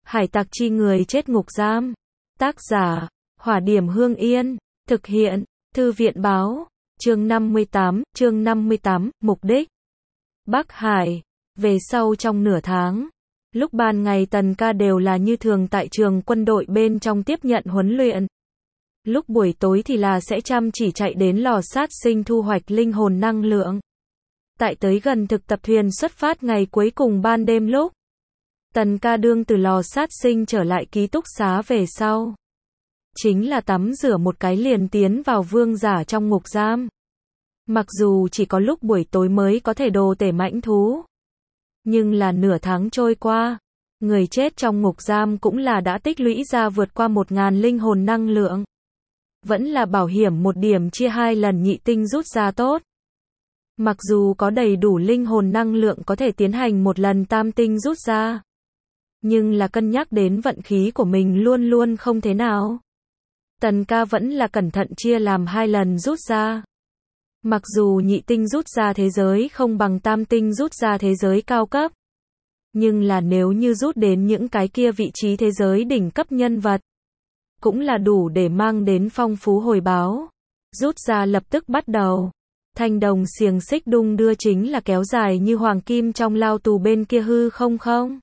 Hải tặc chi người chết ngục giam. Tác giả, Hỏa Điểm Hương Yên. Thực hiện, Thư viện Báo. Chương 58, mục đích. Bắc Hải. Về sau trong nửa tháng, lúc ban ngày Tần Ca đều là như thường tại trường quân đội bên trong tiếp nhận huấn luyện. Lúc buổi tối thì là sẽ chăm chỉ chạy đến lò sát sinh thu hoạch linh hồn năng lượng. Tại tới gần thực tập thuyền xuất phát ngày cuối cùng ban đêm lúc, Tần Ca đương từ lò sát sinh trở lại ký túc xá về sau. Chính là tắm rửa một cái liền tiến vào vương giả trong ngục giam. Mặc dù chỉ có lúc buổi tối mới có thể đồ tể mãnh thú. Nhưng là nửa tháng trôi qua, người chết trong ngục giam cũng là đã tích lũy ra vượt qua 1000 linh hồn năng lượng. Vẫn là bảo hiểm một điểm chia 2 lần nhị tinh rút ra tốt. Mặc dù có đầy đủ linh hồn năng lượng có thể tiến hành một lần tam tinh rút ra. Nhưng là cân nhắc đến vận khí của mình luôn luôn không thế nào. Tần Ca vẫn là cẩn thận chia làm 2 lần rút ra. Mặc dù nhị tinh rút ra thế giới không bằng tam tinh rút ra thế giới cao cấp. Nhưng là nếu như rút đến những cái kia vị trí thế giới đỉnh cấp nhân vật, cũng là đủ để mang đến phong phú hồi báo. Rút ra lập tức bắt đầu. Thanh đồng xiềng xích đung đưa chính là kéo dài như hoàng kim trong lao tù bên kia hư không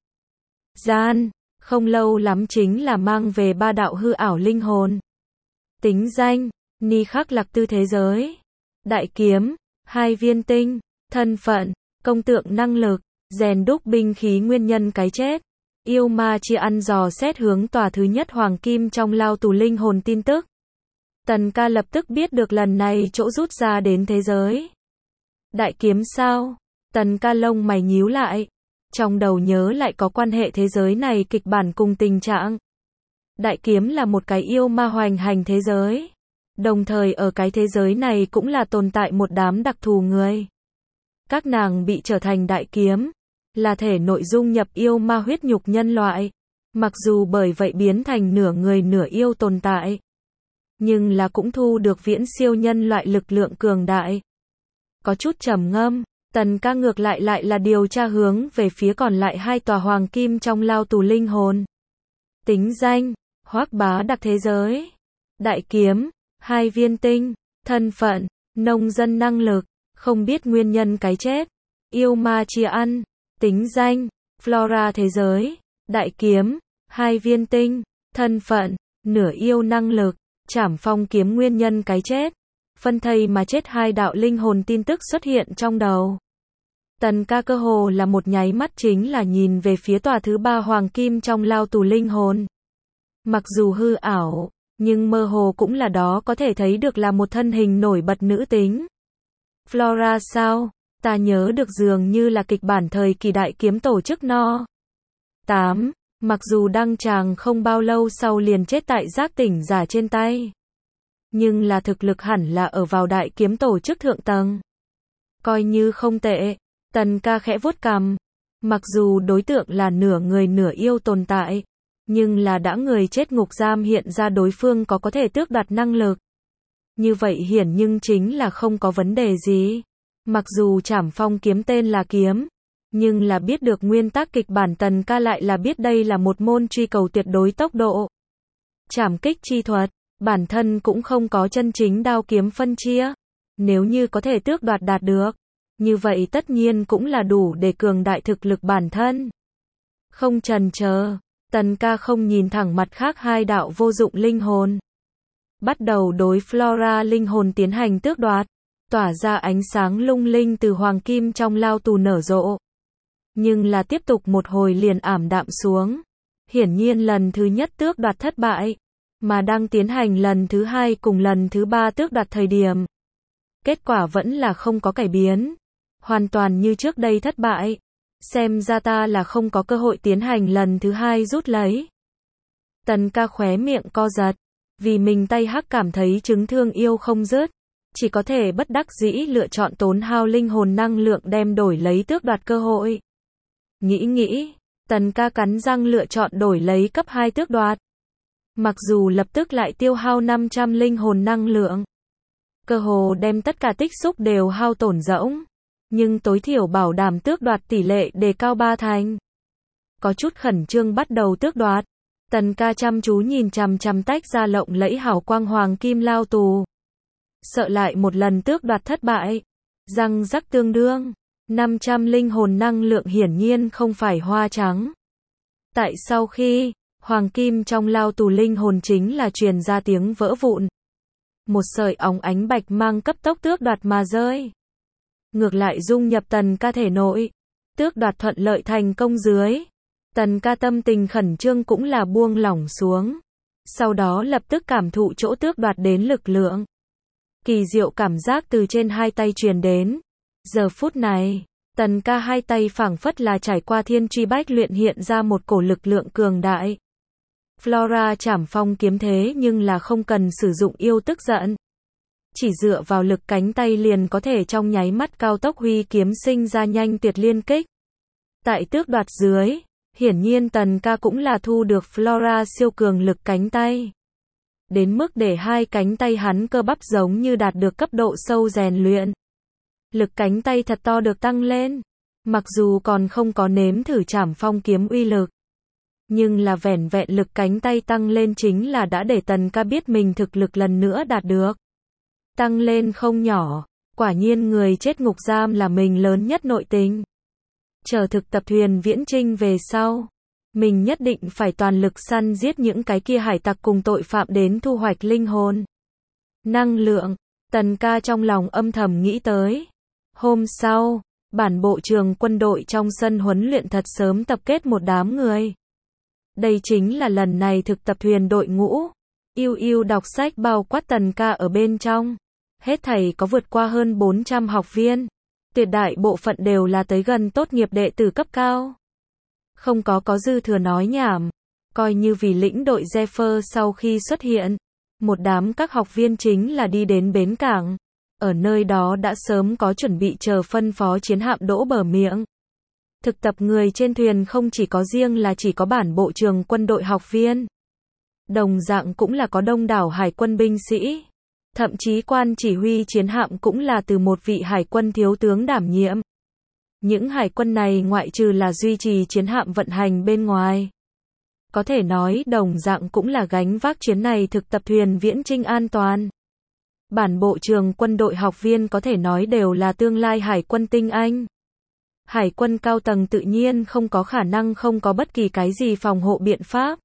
gian. Không lâu lắm chính là mang về 3 đạo hư ảo linh hồn. Tính danh, Ni Khắc Lạc Tư thế giới. Đại kiếm, 2 viên tinh. Thân phận, công tượng năng lực, rèn đúc binh khí nguyên nhân cái chết. Yêu ma chia ăn dò xét hướng tòa thứ nhất hoàng kim trong lao tù linh hồn tin tức. Tần Ca lập tức biết được lần này chỗ rút ra đến thế giới. Đại kiếm sao? Tần Ca lông mày nhíu lại. Trong đầu nhớ lại có quan hệ thế giới này kịch bản cùng tình trạng. Đại kiếm là một cái yêu ma hoành hành thế giới. Đồng thời ở cái thế giới này cũng là tồn tại một đám đặc thù người. Các nàng bị trở thành đại kiếm, là thể nội dung nhập yêu ma huyết nhục nhân loại. Mặc dù bởi vậy biến thành nửa người nửa yêu tồn tại. Nhưng là cũng thu được viễn siêu nhân loại lực lượng cường đại. Có chút trầm ngâm, Tần Ca ngược lại là điều tra hướng về phía còn lại 2 tòa hoàng kim trong lao tù linh hồn. Tính danh, Hoắc Bá Đặc thế giới. Đại kiếm, 2 viên tinh. Thân phận, nông dân năng lực, không biết nguyên nhân cái chết. Yêu ma chia ăn. Tính danh, Flora thế giới. Đại kiếm, 2 viên tinh. Thân phận, nửa yêu năng lực. Trảm phong kiếm nguyên nhân cái chết. Phân thây mà chết 2 đạo linh hồn tin tức xuất hiện trong đầu. Tần Ca cơ hồ là một nháy mắt chính là nhìn về phía tòa thứ 3 hoàng kim trong lao tù linh hồn. Mặc dù hư ảo, nhưng mơ hồ cũng là đó có thể thấy được là một thân hình nổi bật nữ tính. Flora sao? Ta nhớ được dường như là kịch bản thời kỳ đại kiếm tổ chức No. 8, mặc dù đăng tràng không bao lâu sau liền chết tại giác tỉnh giả trên tay. Nhưng là thực lực hẳn là ở vào đại kiếm tổ chức thượng tầng. Coi như không tệ. Tần Ca khẽ vuốt cằm. Mặc dù đối tượng là nửa người nửa yêu tồn tại, nhưng là đã người chết ngục giam hiện ra đối phương có thể tước đoạt năng lực. Như vậy hiển nhưng chính là không có vấn đề gì. Mặc dù Trảm Phong kiếm tên là kiếm, nhưng là biết được nguyên tắc kịch bản Tần Ca lại là biết đây là một môn truy cầu tuyệt đối tốc độ. Trảm kích chi thuật, bản thân cũng không có chân chính đao kiếm phân chia. Nếu như có thể tước đoạt đạt được, như vậy tất nhiên cũng là đủ để cường đại thực lực bản thân. Không chần chờ, Tần Ca không nhìn thẳng mặt khác 2 đạo vô dụng linh hồn. Bắt đầu đối Flora linh hồn tiến hành tước đoạt, tỏa ra ánh sáng lung linh từ hoàng kim trong lao tù nở rộ. Nhưng là tiếp tục một hồi liền ảm đạm xuống. Hiển nhiên lần thứ nhất tước đoạt thất bại, mà đang tiến hành lần thứ 2 cùng lần thứ 3 tước đoạt thời điểm. Kết quả vẫn là không có cải biến. Hoàn toàn như trước đây thất bại. Xem ra ta là không có cơ hội tiến hành lần thứ 2 rút lấy. Tần Ca khóe miệng co giật. Vì mình tay hắc cảm thấy chứng thương yêu không dứt. Chỉ có thể bất đắc dĩ lựa chọn tốn hao linh hồn năng lượng đem đổi lấy tước đoạt cơ hội. Nghĩ, Tần Ca cắn răng lựa chọn đổi lấy cấp 2 tước đoạt. Mặc dù lập tức lại tiêu hao 500 linh hồn năng lượng. Cơ hồ đem tất cả tích xúc đều hao tổn rỗng. Nhưng tối thiểu bảo đảm tước đoạt tỷ lệ đề cao 3 thành. có chút khẩn trương bắt đầu tước đoạt. Tần ca chăm chú nhìn chằm chằm tách ra lộng lẫy hào quang hoàng kim lao tù. Sợ lại một lần tước đoạt thất bại. Răng rắc tương đương. 500 linh hồn năng lượng hiển nhiên không phải hoa trắng. Tại sau khi, hoàng kim trong lao tù linh hồn chính là truyền ra tiếng vỡ vụn. Một sợi óng ánh bạch mang cấp tốc tước đoạt mà rơi. Ngược lại dung nhập tần ca thể nội. Tước đoạt thuận lợi thành công dưới. Tần ca tâm tình khẩn trương cũng là buông lỏng xuống. Sau đó lập tức cảm thụ chỗ tước đoạt đến lực lượng. Kỳ diệu cảm giác từ trên hai tay truyền đến. Giờ phút này, tần ca hai tay phảng phất là trải qua thiên truy bách luyện hiện ra một cổ lực lượng cường đại. Flora trảm phong kiếm thế nhưng là không cần sử dụng yêu tức giận. Chỉ dựa vào lực cánh tay liền có thể trong nháy mắt cao tốc huy kiếm sinh ra nhanh tuyệt liên kích. Tại tước đoạt dưới, hiển nhiên tần ca cũng là thu được Flora siêu cường lực cánh tay. Đến mức để hai cánh tay hắn cơ bắp giống như đạt được cấp độ sâu rèn luyện. Lực cánh tay thật to được tăng lên. Mặc dù còn không có nếm thử trảm phong kiếm uy lực. Nhưng là vẻn vẹn lực cánh tay tăng lên chính là đã để tần ca biết mình thực lực lần nữa đạt được. Tăng lên không nhỏ. Quả nhiên người chết ngục giam là mình lớn nhất nội tình. Chờ thực tập thuyền viễn trinh về sau. Mình nhất định phải toàn lực săn giết những cái kia hải tặc cùng tội phạm đến thu hoạch linh hồn. Năng lượng. Tần ca trong lòng âm thầm nghĩ tới. Hôm sau, bản bộ trường quân đội trong sân huấn luyện thật sớm tập kết một đám người. Đây chính là lần này thực tập thuyền đội ngũ. Yêu đọc sách bao quát tần ca ở bên trong. Hết thảy có vượt qua hơn 400 học viên. Tuyệt đại bộ phận đều là tới gần tốt nghiệp đệ tử cấp cao. Không có dư thừa nói nhảm. Coi như vì lĩnh đội Zephyr sau khi xuất hiện. Một đám các học viên chính là đi đến bến cảng. Ở nơi đó đã sớm có chuẩn bị chờ phân phó chiến hạm đỗ bờ miệng. Thực tập người trên thuyền không chỉ có riêng là chỉ có bản bộ trường quân đội học viên. Đồng dạng cũng là có đông đảo hải quân binh sĩ. Thậm chí quan chỉ huy chiến hạm cũng là từ một vị hải quân thiếu tướng đảm nhiệm. Những hải quân này ngoại trừ là duy trì chiến hạm vận hành bên ngoài. Có thể nói đồng dạng cũng là gánh vác chuyến này thực tập thuyền viễn trinh an toàn. Bản bộ trường quân đội học viên có thể nói đều là tương lai hải quân tinh anh. Hải quân cao tầng tự nhiên không có khả năng không có bất kỳ cái gì phòng hộ biện pháp.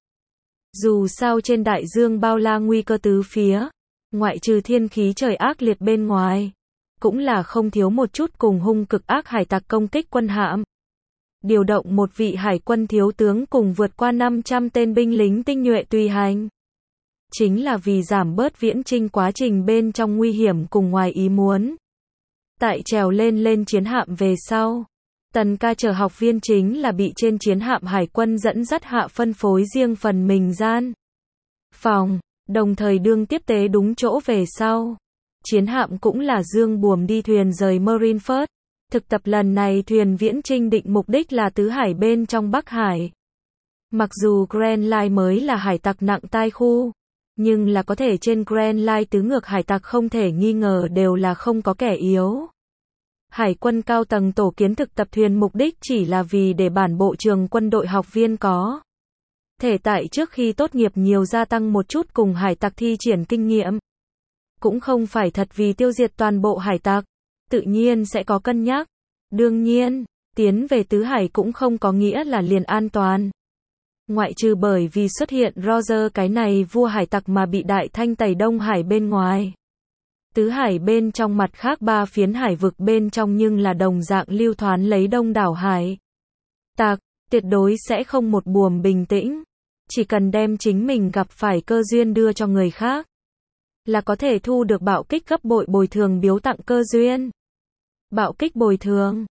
Dù sao trên đại dương bao la nguy cơ tứ phía, ngoại trừ thiên khí trời ác liệt bên ngoài, cũng là không thiếu một chút cùng hung cực ác hải tặc công kích quân hạm. Điều động một vị hải quân thiếu tướng cùng vượt qua 500 tên binh lính tinh nhuệ tùy hành. Chính là vì giảm bớt viễn trinh quá trình bên trong nguy hiểm cùng ngoài ý muốn. Tại trèo lên chiến hạm về sau, tần ca chờ học viên chính là bị trên chiến hạm hải quân dẫn dắt hạ phân phối riêng phần mình gian phòng, đồng thời đương tiếp tế đúng chỗ về sau. Chiến hạm cũng là dương buồm đi thuyền rời Marineford. Thực tập lần này thuyền viễn trinh định mục đích là tứ hải bên trong Bắc Hải. Mặc dù Grand Line mới là hải tặc nặng tai khu, nhưng là có thể trên Grand Line tứ ngược hải tặc không thể nghi ngờ đều là không có kẻ yếu. Hải quân cao tầng tổ kiến thực tập thuyền mục đích chỉ là vì để bản bộ trường quân đội học viên có thể tại trước khi tốt nghiệp nhiều gia tăng một chút cùng hải tặc thi triển kinh nghiệm. Cũng không phải thật vì tiêu diệt toàn bộ hải tặc, tự nhiên sẽ có cân nhắc. Đương nhiên, tiến về tứ hải cũng không có nghĩa là liền an toàn. Ngoại trừ bởi vì xuất hiện Roger cái này vua hải tặc mà bị đại thanh tẩy Đông Hải bên ngoài. Tứ hải bên trong mặt khác ba phiến hải vực bên trong nhưng là đồng dạng lưu thoán lấy đông đảo hải tặc, tuyệt đối sẽ không một buồm bình tĩnh. Chỉ cần đem chính mình gặp phải cơ duyên đưa cho người khác, là có thể thu được bạo kích gấp bội bồi thường biếu tặng cơ duyên. Bạo kích bồi thường,